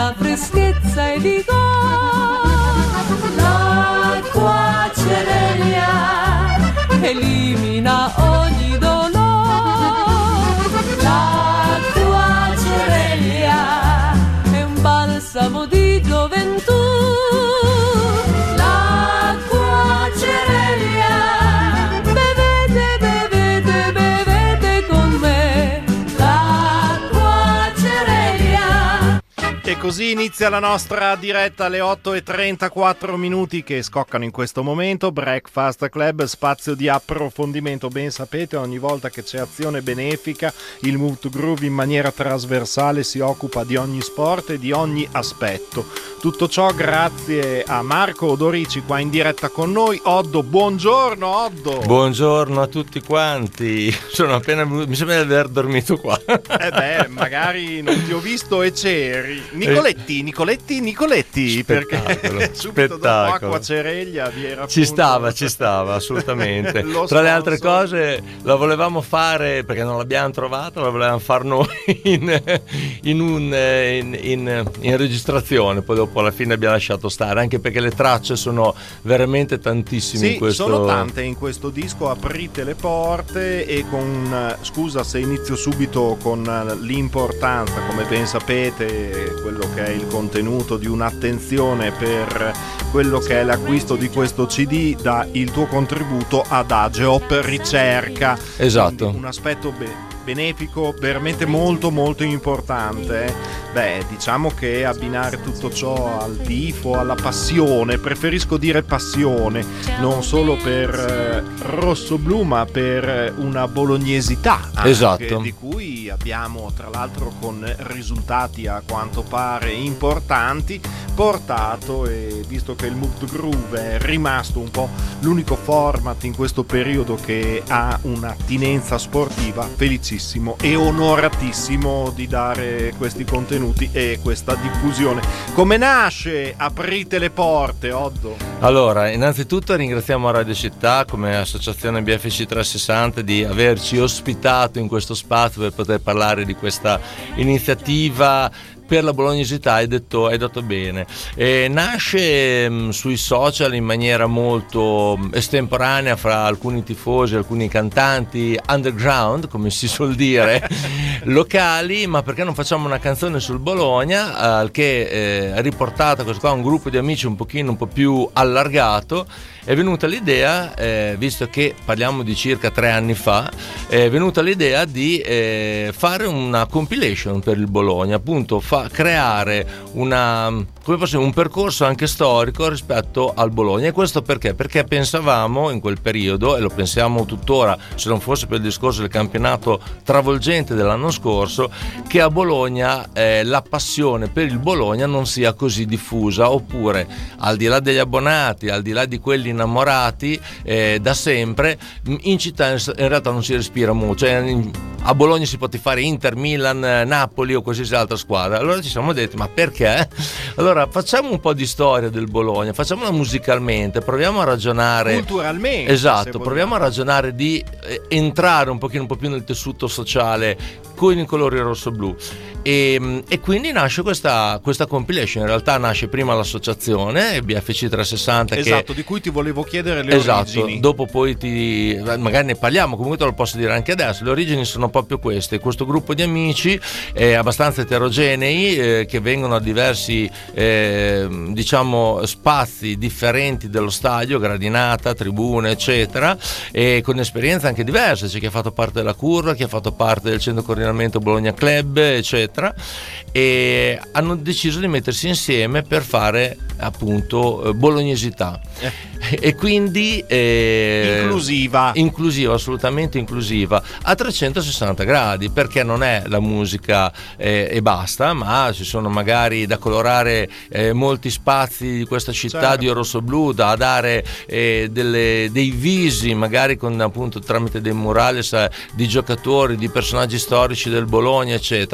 dà freschezza e dico l'acqua Cerelia elimina ogni dolore. L'acqua Cerelia è un balsamo di gioventù. L'acqua Cerelia bevete, bevete, bevete con me. L'acqua Cerelia. E così inizia la nostra diretta alle 8:34 che scoccano in questo momento. Breakfast Club, spazio di approfondimento. Ben sapete, ogni volta che c'è azione benefica, il Move to Groove in maniera trasversale si occupa di ogni sport e di ogni aspetto. Tutto ciò grazie a Marco Odorici qua in diretta con noi. Oddo, buongiorno Oddo. Buongiorno a tutti quanti. Sono appena mi sembra di aver dormito qua. Magari non ti ho visto e c'eri. Nicoletti, perché subito dopo Acqua Cereglia vi era ci stava assolutamente. Tra le altre cose la volevamo fare perché non l'abbiamo trovata, la volevamo far noi in registrazione, poi dopo alla fine abbiamo lasciato stare, anche perché le tracce sono veramente tantissime. Sì, in questo... sono tante in questo disco. Aprite le porte e con scusa se inizio subito con l'importanza, come ben sapete, quello che è il contenuto di un'attenzione per quello che è l'acquisto di questo CD, dà il tuo contributo ad Ageop Ricerca. Esatto. Quindi un aspetto benefico veramente molto molto importante. Diciamo che abbinare tutto ciò al tifo, alla passione, preferisco dire passione, non solo per rossoblu ma per una bolognesità anche, esatto, di cui abbiamo tra l'altro con risultati a quanto pare importanti portato, e visto che il Move to Groove è rimasto un po' l'unico format in questo periodo che ha un'attinenza sportiva, felicissimo e onoratissimo di dare questi contenuti e questa diffusione. Come nasce Aprite le porte, Oddo? Allora, innanzitutto ringraziamo Radio Città come associazione BFC 360 di averci ospitato in questo spazio per poter parlare di questa iniziativa per la bolognesità. Hai detto bene. Nasce sui social in maniera molto estemporanea fra alcuni tifosi, alcuni cantanti underground, come si suol dire, locali, ma perché non facciamo una canzone sul Bologna, al che riportata questo qua un gruppo di amici un po' più allargato. È venuta l'idea, visto che parliamo di circa 3 anni fa, è venuta l'idea di fare una compilation per il Bologna, appunto creare un percorso anche storico rispetto al Bologna. E questo perché? Perché pensavamo in quel periodo, e lo pensiamo tuttora, se non fosse per il discorso del campionato travolgente dell'anno scorso, che a Bologna la passione per il Bologna non sia così diffusa, oppure al di là degli abbonati, al di là di quelli innamorati da sempre, in città in realtà non si respira molto. A Bologna si può tifare Inter, Milan, Napoli o qualsiasi altra squadra. Allora ci siamo detti, ma perché? Allora facciamo un po' di storia del Bologna, facciamola musicalmente, proviamo a ragionare culturalmente. Esatto, proviamo a ragionare di entrare un po' più nel tessuto sociale con i colori rosso-blu. E quindi nasce questa compilation. In realtà nasce prima l'associazione BFC 360, esatto, di cui ti volevo chiedere le origini. Dopo poi magari ne parliamo, comunque te lo posso dire anche adesso. Le origini sono proprio queste: questo gruppo di amici abbastanza eterogenei che vengono da diversi spazi differenti dello stadio, gradinata, tribune eccetera, e con esperienze anche diverse. C'è chi ha fatto parte della curva, chi ha fatto parte del centro coordinamento Bologna Club eccetera, e hanno deciso di mettersi insieme per fare appunto bolognesità. E quindi inclusiva, assolutamente inclusiva a 360 gradi, perché non è la musica e basta, ma ci sono magari da colorare molti spazi di questa città, certo, di rosso-blu, da dare dei visi magari con appunto tramite dei murales di giocatori, di personaggi storici del Bologna eccetera.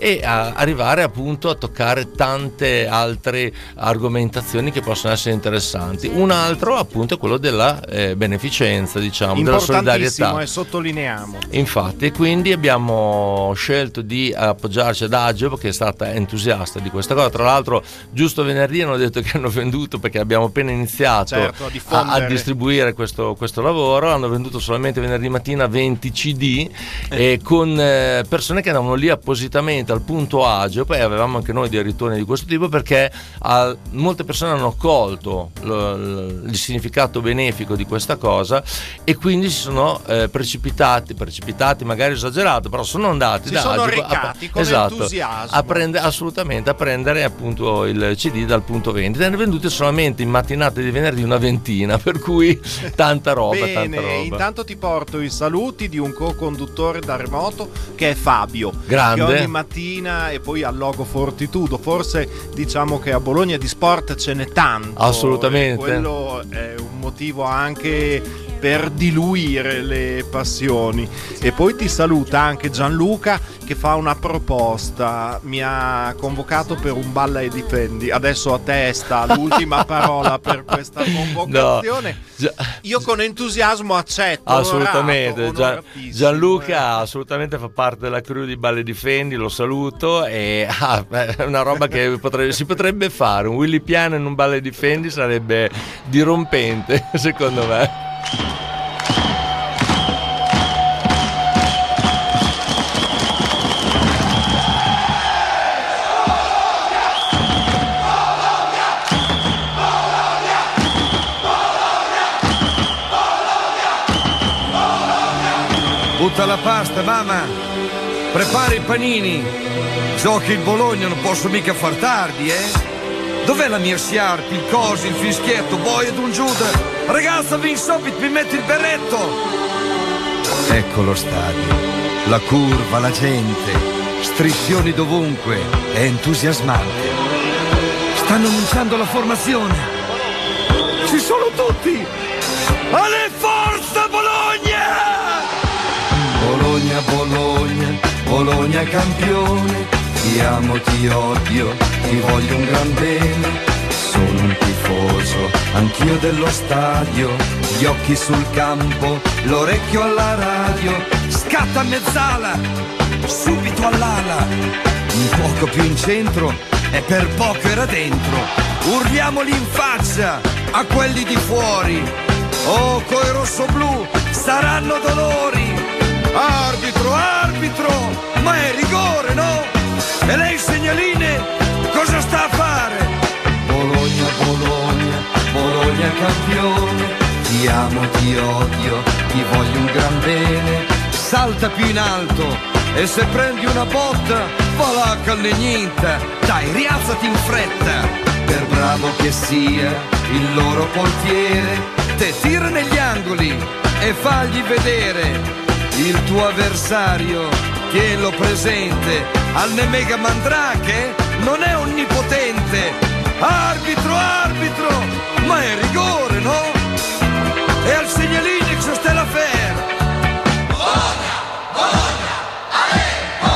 e arrivare appunto a toccare tante altre argomentazioni che possono essere interessanti. Un altro appunto è quello della beneficenza, diciamo, della solidarietà, e sottolineiamo. Infatti, quindi abbiamo scelto di appoggiarci ad Agio, che è stata entusiasta di questa cosa. Tra l'altro giusto venerdì hanno detto che hanno venduto, perché abbiamo appena iniziato a distribuire questo lavoro, hanno venduto solamente venerdì mattina 20 CD con persone che andavano lì appositamente al punto Agio. Poi avevamo anche noi dei ritorni di questo tipo, perché molte persone hanno colto il significato benefico di questa cosa e quindi si sono precipitati, magari esagerato, però sono andati si sono recati con entusiasmo assolutamente a prendere appunto il CD dal punto vendita. Ne venduti solamente in mattinate di venerdì una ventina, per cui tanta roba. Bene, tanta roba. Intanto ti porto i saluti di un co-conduttore da remoto che è Fabio, grande, che ogni mattina, e poi al Logo Fortitudo, forse diciamo che a Bologna di sport ce n'è tanto, assolutamente, quello è un motivo anche per diluire le passioni. E poi ti saluta anche Gianluca, che fa una proposta, mi ha convocato per un balla e difendi. Adesso a te sta l'ultima parola per questa convocazione. No, io con entusiasmo accetto. Assolutamente, Gianluca assolutamente fa parte della crew di Balle Difendi, lo saluto, e è una roba che si potrebbe fare. Un Willy Piano in un Balle Difendi sarebbe dirompente, secondo me. Butta la pasta, mamma, prepari i panini, giochi il Bologna, non posso mica far tardi, Dov'è la mia sciarpa, il coso, il fischietto, boia ed un Giuda? Ragazza, Vinsopit, mi metti il berretto! Ecco lo stadio, la curva, la gente, striscioni dovunque, è entusiasmante. Stanno annunciando la formazione. Ci sono tutti! Alle forza Bologna! Bologna, Bologna, Bologna campione, ti amo, ti odio, ti voglio un gran bene. Sono un tifoso, anch'io dello stadio, gli occhi sul campo, l'orecchio alla radio. Scatta a mezzala, subito all'ala, un poco più in centro e per poco era dentro. Urliamoli in faccia a quelli di fuori, oh coi rossoblù saranno dolori. Arbitro, arbitro, ma è rigore, no? E lei segnaline cosa sta a fare? Bologna, Bologna, Bologna campione, ti amo, ti odio, ti voglio un gran bene. Salta più in alto e se prendi una botta, va là callegnita, dai rialzati in fretta. Per bravo che sia il loro portiere, te tira negli angoli e fagli vedere il tuo avversario, tienilo presente, al Nemega Mandrake non è onnipotente. Arbitro, arbitro, ma è rigore, no? E al segnalini c'è Stella Fer. Bologna, Bologna, ale,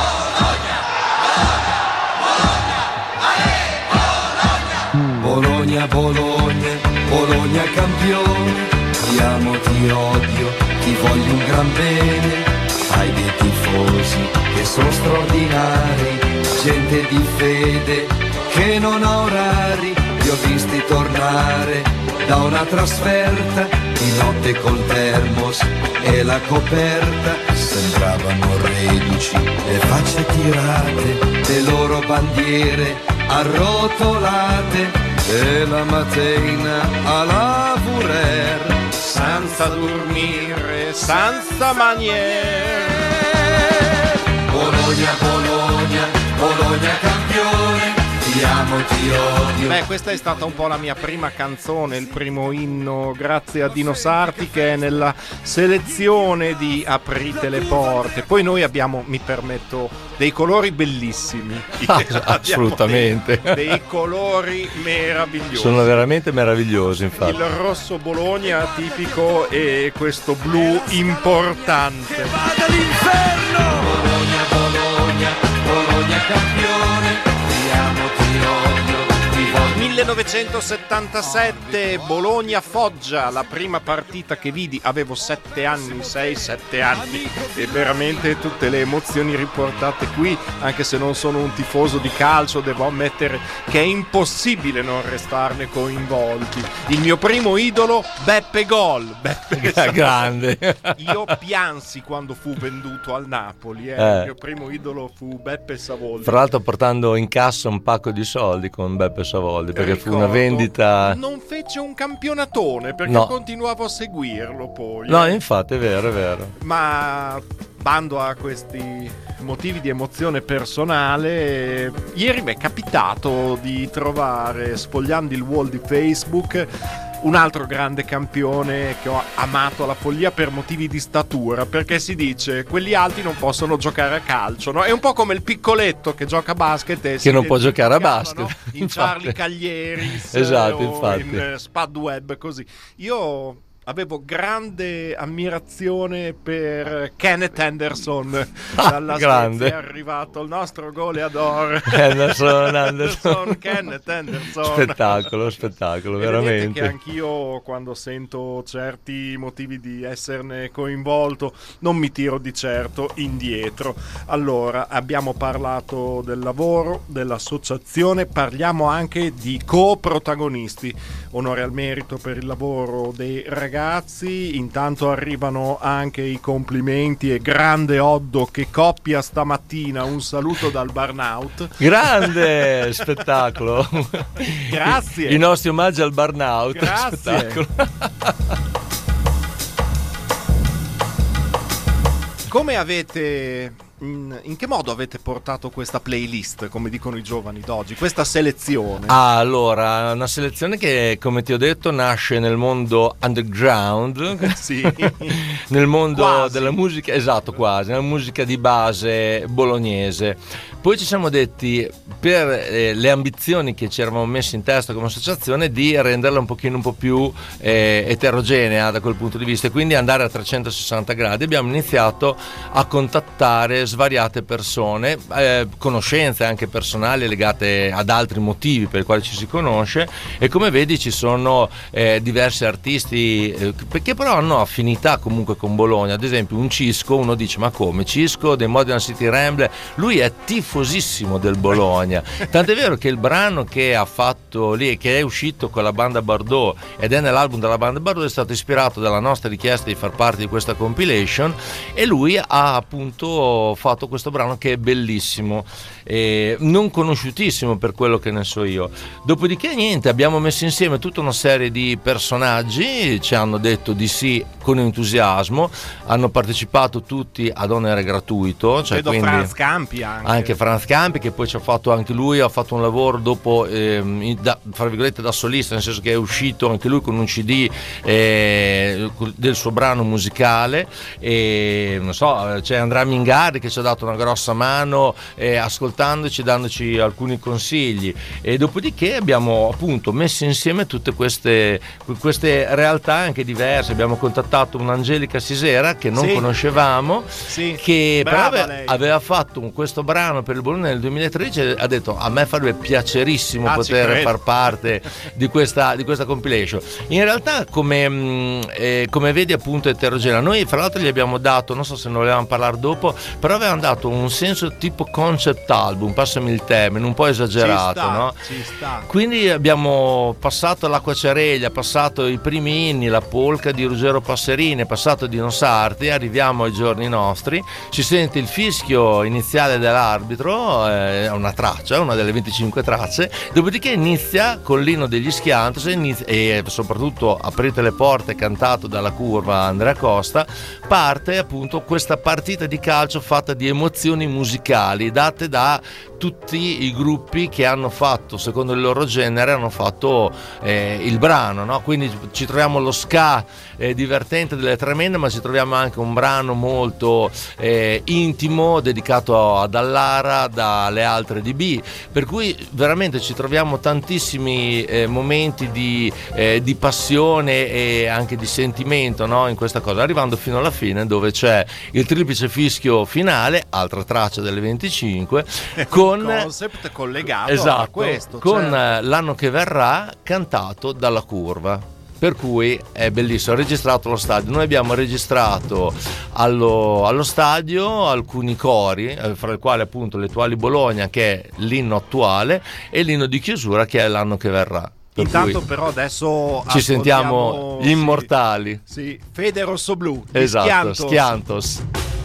Bologna, Bologna, ale, Bologna. Bologna, Bologna, Bologna campione, ti amo, ti odio, ti voglio un gran bene. Hai dei tifosi che sono straordinari, gente di fede che non ha orari. Li ho visti tornare da una trasferta, di notte col termos e la coperta. Sembravano reduci, le facce tirate, le loro bandiere arrotolate. E la mattina a lavorer, senza dormire, senza maniere. Bologna, Bologna, Bologna campione, ti amo, ti odio. Beh, questa è stata un po' la mia prima canzone, il primo inno, grazie a Dino Sarti, che è nella selezione di Aprite le porte. Poi noi abbiamo, mi permetto, dei colori bellissimi. Assolutamente. Dei colori meravigliosi. Sono veramente meravigliosi, infatti. Il rosso Bologna tipico e questo blu importante. Che vada all'inferno! Bologna, Bologna, Bologna campione, ti amo, ti odio, ti voglio. 1977, Bologna-Foggia, la prima partita che vidi, avevo 7 anni, 6-7 anni, e veramente tutte le emozioni riportate qui, anche se non sono un tifoso di calcio, devo ammettere che è impossibile non restarne coinvolti. Il mio primo idolo, Beppe Gol. Beppe, grande. io piansi quando fu venduto al Napoli, il mio primo idolo fu Beppe Savoldi. Fra l'altro portando in cassa un pacco di soldi con Beppe Savoldi, perché fu una vendita. Non fece un campionatone perché No. continuavo a seguirlo poi. No, infatti è vero. Ma bando a questi motivi di emozione personale, ieri mi è capitato di trovare, sfogliando il wall di Facebook, un altro grande campione che ho amato alla follia per motivi di statura, perché si dice quelli alti non possono giocare a calcio, no? È un po' come il piccoletto che gioca a basket e Che non può giocare a basket, no? In Charlie Caglieris, Esatto, o infatti. in Spud Webb, così. Io avevo grande ammirazione per Kenneth Henderson. Dalla grande. Svezia è arrivato il nostro goleador Anderson. Kenneth Henderson. Spettacolo, E vedete veramente. che anch'io, quando sento certi motivi di esserne coinvolto, non mi tiro di certo indietro. Allora, abbiamo parlato del lavoro, dell'associazione, parliamo anche di coprotagonisti. Onore al merito per il lavoro dei ragazzi. Intanto arrivano anche i complimenti, e grande Oddo, che coppia stamattina, un saluto dal Burnout. Grande spettacolo. Grazie. I nostri omaggi al Burnout. Grazie. Spettacolo. Come avete, in che modo avete portato questa playlist, come dicono i giovani d'oggi, questa selezione? Allora, una selezione che, come ti ho detto, nasce nel mondo underground, Sì. nel mondo Quasi. della musica, esatto, quasi, nella musica di base bolognese. Poi ci siamo detti, per le ambizioni che ci eravamo messi in testa come associazione, di renderla un pochino un po' più eterogenea da quel punto di vista, e quindi andare a 360 gradi. Abbiamo iniziato a contattare svariate persone, conoscenze anche personali legate ad altri motivi per i quali ci si conosce, e come vedi ci sono diversi artisti che però hanno affinità comunque con Bologna. Ad esempio un Cisco, uno dice: ma come Cisco dei Modena City Rambler? Lui è tifosissimo del Bologna, tant'è vero che il brano che ha fatto lì, che è uscito con la banda Bardot ed è nell'album della banda Bardot, è stato ispirato dalla nostra richiesta di far parte di questa compilation, e lui ha appunto fatto questo brano che è bellissimo, non conosciutissimo per quello che ne so io. Dopodiché niente, abbiamo messo insieme tutta una serie di personaggi, ci hanno detto di sì con entusiasmo, hanno partecipato tutti ad onere gratuito, cioè Vedo quindi Franz Campi anche. Franz Campi, che poi ci ha fatto anche lui, ha fatto un lavoro dopo fra virgolette da solista, nel senso che è uscito anche lui con un CD del suo brano musicale, e non so, c'è Andrea Mingardi che ci ha dato una grossa mano ascoltandoci, dandoci alcuni consigli, e dopodiché abbiamo appunto messo insieme tutte queste realtà anche diverse. Abbiamo contattato un'Angelica Sisera che non Sì. conoscevamo, Sì. che Brava però lei. aveva fatto questo brano per il Bologna nel 2013, e ha detto: a me farebbe piacerissimo Ci poter credo. far parte di questa compilation. In realtà come vedi appunto è eterogenea. Noi fra l'altro gli abbiamo dato, non so se ne volevamo parlare dopo, però avevamo dato un senso tipo concept album, passami il termine, un po' esagerato, no? Ci sta. Quindi abbiamo passato l'Acqua Ciareglia, passato i primi inni, la polca di Ruggero Passerini, passato Dino Sarti, arriviamo ai giorni nostri, si sente il fischio iniziale dell'arbitro, è una traccia, una delle 25 tracce, dopodiché inizia con l'inno degli Schiantos, e soprattutto Aprite le porte, cantato dalla curva Andrea Costa, parte appunto questa partita di calcio fatta di emozioni musicali date da tutti i gruppi che hanno fatto, secondo il loro genere, hanno fatto il brano, no? Quindi ci troviamo lo ska divertente delle Tremende, ma ci troviamo anche un brano molto intimo dedicato ad Allara dalle altre DB, per cui veramente ci troviamo tantissimi momenti di passione e anche di sentimento, no? In questa cosa, arrivando fino alla fine, dove c'è il triplice fischio finale, finale, altra traccia delle 25, con un concept collegato esatto, a questo, con certo. L'anno che verrà cantato dalla curva. Per cui è bellissimo, ha registrato allo stadio. Noi abbiamo registrato allo stadio alcuni cori, fra i quali appunto l'Etuali Bologna, che è l'inno attuale, e l'inno di chiusura, che è l'anno che verrà. Per Intanto cui però adesso ci sentiamo gli immortali. Sì, Fede Rossoblu. Esatto, Schiantos.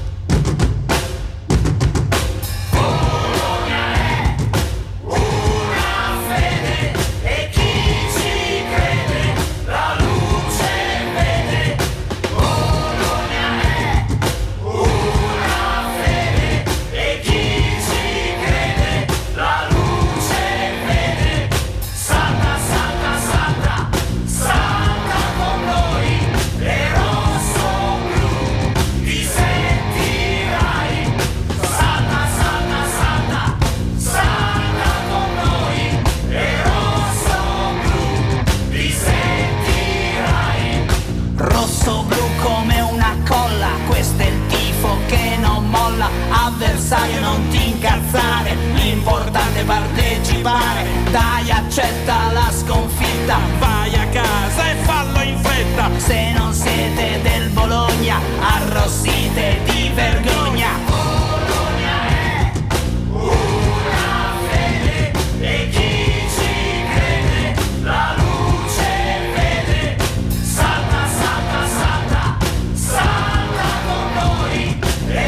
Avversario, non ti incazzare, l'importante è partecipare. Dai, accetta la sconfitta, vai a casa e fallo in fretta. Se non siete del Bologna, arrossite di vergogna. Bologna è una fede e chi ci crede la luce vede. Salta, salta, salta, salta con noi e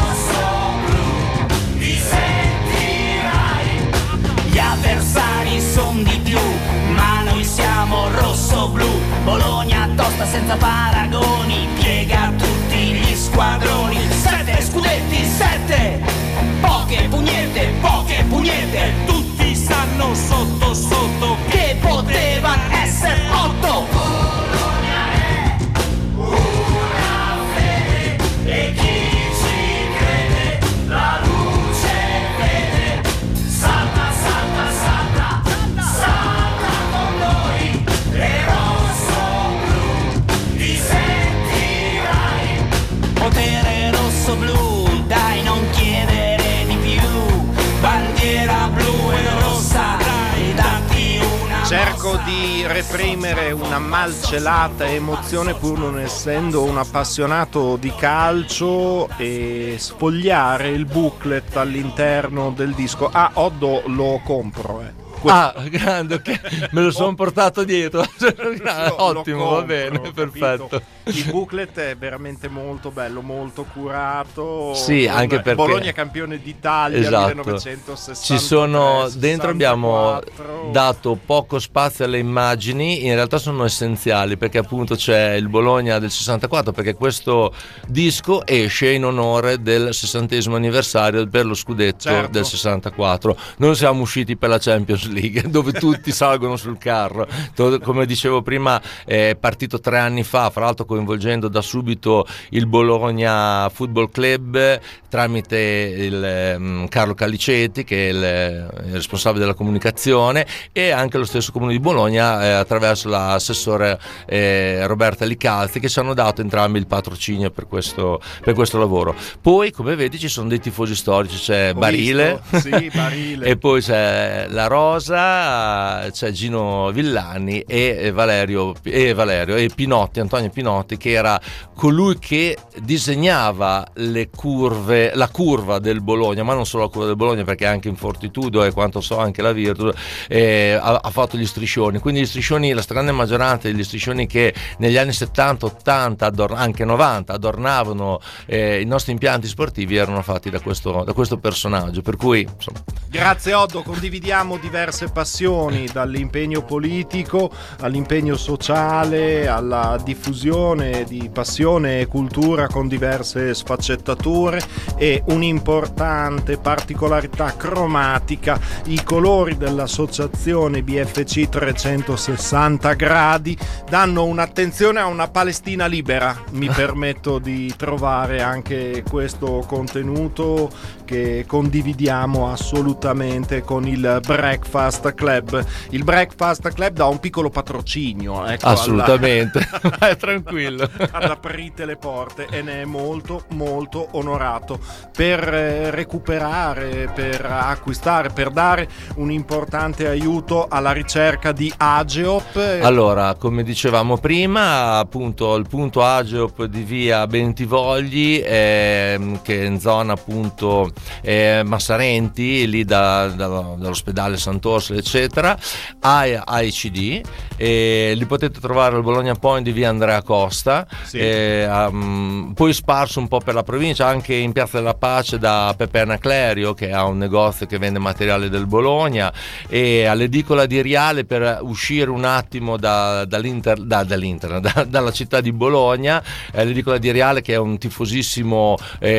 son di più, ma noi siamo rosso-blu. Bologna tosta senza paragoni, piega tutti gli squadroni. 7 scudetti, 7, poche pugnette, tutti sanno sotto sotto che potevano essere 8. Bologna è una fede e chi ci crede la luce vede. Salta, salta, salta, salta con noi e rosso-blu ti sentirai. Potere rosso-blu, dai non chiedere di più. Bandiera blu e rossa, dai datti una Cerco mossa. di reprimere una malcelata emozione pur non essendo un appassionato di calcio e sfogliare il booklet all'interno del disco. Ah, Oddo, lo compro, Ah, grande, ok. Me lo sono portato dietro. Ottimo, va bene, perfetto. Capito? Il booklet è veramente molto bello, molto curato. Sì, con anche perché Bologna campione d'Italia, esatto. 1963. Ci sono dentro, 64. abbiamo dato poco spazio alle immagini, in realtà sono essenziali perché appunto c'è il Bologna del 64, perché questo disco esce in onore del 60° anniversario per lo scudetto, certo, del 64. Noi siamo usciti per la Champions League dove tutti salgono sul carro, come dicevo prima, è partito 3 anni fa, fra l'altro coinvolgendo da subito il Bologna Football Club tramite il Carlo Callicetti, che è il responsabile della comunicazione, e anche lo stesso Comune di Bologna attraverso l'assessore Roberta Licalzi, che ci hanno dato entrambi il patrocinio per questo lavoro. Poi, come vedi, ci sono dei tifosi storici, c'è Barile, sì, Barile. e poi c'è La Rosa, c'è Gino Villani e Valerio e Pinotti, Antonio Pinotti, che era colui che disegnava la curva del Bologna, ma non solo la curva del Bologna, perché anche in Fortitudo e quanto so anche la Virtus ha fatto gli striscioni. Quindi gli striscioni, la stragrande maggioranza degli striscioni che negli anni 70, 80, anche 90 adornavano i nostri impianti sportivi erano fatti da questo personaggio, per cui insomma. Grazie Oddo, condividiamo diverse passioni, dall'impegno politico all'impegno sociale, alla diffusione di passione e cultura con diverse sfaccettature, e un'importante particolarità cromatica: i colori dell'associazione BFC 360 gradi danno un'attenzione a una Palestina libera. Mi permetto di trovare anche questo contenuto che condividiamo assolutamente con il Breakfast Club. Il Breakfast Club dà un piccolo patrocinio, ecco, assolutamente. Vai tranquillo. ad Aprite le porte, e ne è molto molto onorato per recuperare, per acquistare, per dare un importante aiuto alla ricerca di Ageop. Allora, come dicevamo prima, appunto il punto Ageop di via Bentivogli, che è in zona appunto Massarenti, lì dall'ospedale Sant'Orsola eccetera, ha i CD, li potete trovare al Bologna Point di via Andrea Costa, Sì. Poi sparso un po' per la provincia, anche in Piazza della Pace da Pepe Anaclerio, che ha un negozio che vende materiale del Bologna, e all'edicola di Riale, per uscire un attimo dalla città di Bologna, l'edicola di Riale, che è un tifosissimo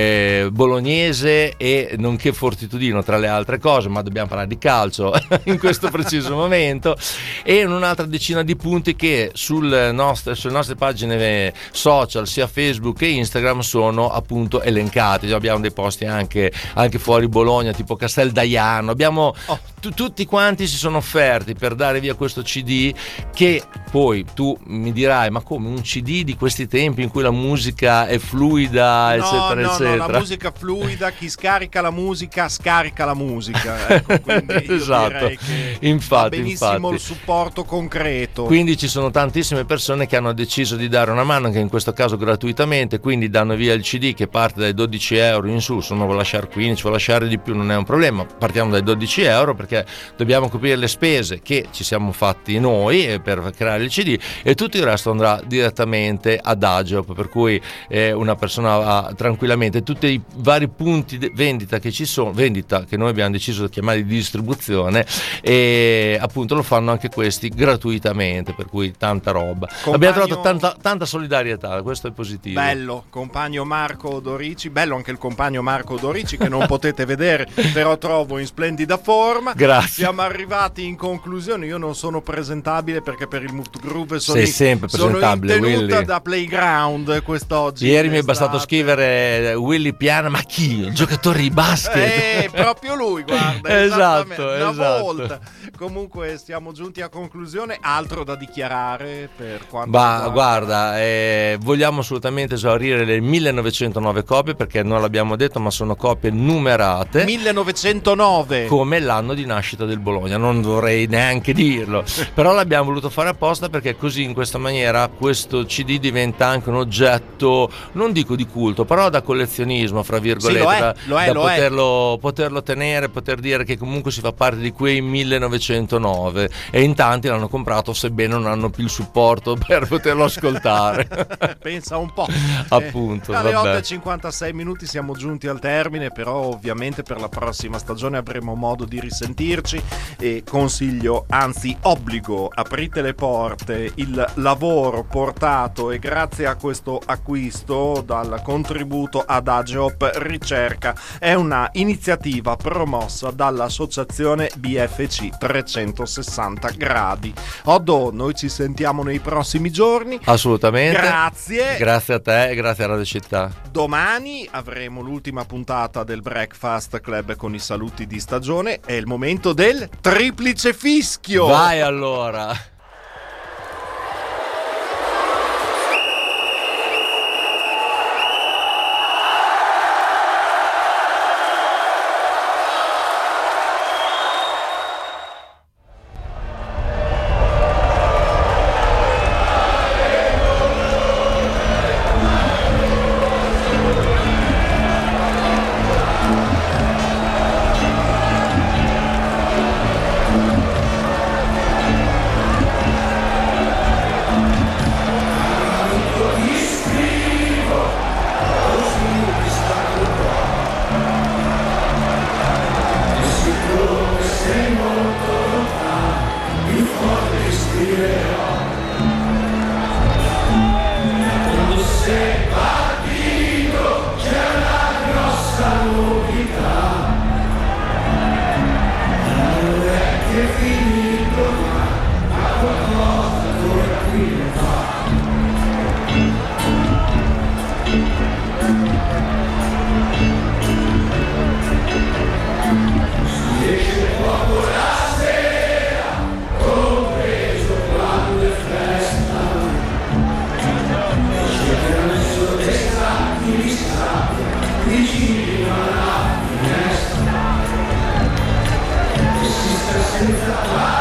bolognese e nonché fortitudino tra le altre cose, ma dobbiamo parlare di calcio in questo preciso momento, e in un'altra decina di punti che sulle nostre pagine social, sia Facebook che Instagram, sono appunto elencati. Abbiamo dei posti anche fuori Bologna, tipo Casteldaiano. Abbiamo tutti quanti si sono offerti per dare via questo CD, che poi tu mi dirai: ma come un CD di questi tempi in cui la musica è fluida, eccetera eccetera? No, la musica fluida, chi scarica la musica scarica la musica, ecco, quindi io esatto, direi che infatti, va benissimo il supporto concreto. Quindi ci sono tantissime persone che hanno deciso di dare una mano, anche in questo caso gratuitamente, quindi danno via il CD che parte dai 12 euro in su. Se uno vuole lasciare 15, vuole lasciare di più, non è un problema, partiamo dai 12 euro perché dobbiamo coprire le spese che ci siamo fatti noi per creare il CD, e tutto il resto andrà direttamente ad Ageop, per cui una persona va tranquillamente. Tutti i vari punti vendita che ci sono, vendita che noi abbiamo deciso di chiamare di distribuzione, e appunto lo fanno anche questi gratuitamente, per cui tanta roba. Abbiamo trovato tanta solidarietà, questo è positivo. Bello, compagno Marco Dorici, bello anche il compagno Marco Dorici che non potete vedere, però trovo in splendida forma. Grazie. Siamo arrivati in conclusione. Io non sono presentabile perché per il Mood Groove sei sempre presentabile, sono in tenuta Willy, da Playground quest'oggi. Ieri mi è bastato scrivere Willy Piana, ma chi? Il giocatore di basket? Proprio lui, guarda. Esatto, una esatto. volta. Comunque siamo giunti a conclusione. Altro da dichiarare per quanto guarda, vogliamo assolutamente esaurire le 1909 copie, perché non l'abbiamo detto, ma sono copie numerate. 1909 come l'anno di nascita del Bologna, non dovrei neanche dirlo, però l'abbiamo voluto fare apposta, perché così, in questa maniera, questo CD diventa anche un oggetto, non dico di culto, però da collezionismo, fra virgolette, sì, lo è. poterlo tenere, poter dire che comunque si fa parte di quei 1909, e in tanti l'hanno comprato, sebbene non hanno più il supporto per poterlo ascoltare. Pensa un po'. Appunto, alle vabbè. 8:56 siamo giunti al termine, però ovviamente per la prossima stagione avremo modo di risentirci, e consiglio, anzi obbligo, aprite le porte. Il lavoro portato, e grazie a questo acquisto, dal contributo ad Ageop Ricerca, è una iniziativa promossa dall'associazione BFC 360 gradi. Oddo, noi ci sentiamo nei prossimi giorni. Assolutamente. Grazie a te e grazie a Radio Città. Domani avremo l'ultima puntata del Breakfast Club con i saluti di stagione. È il momento del triplice fischio. Vai allora. Italia.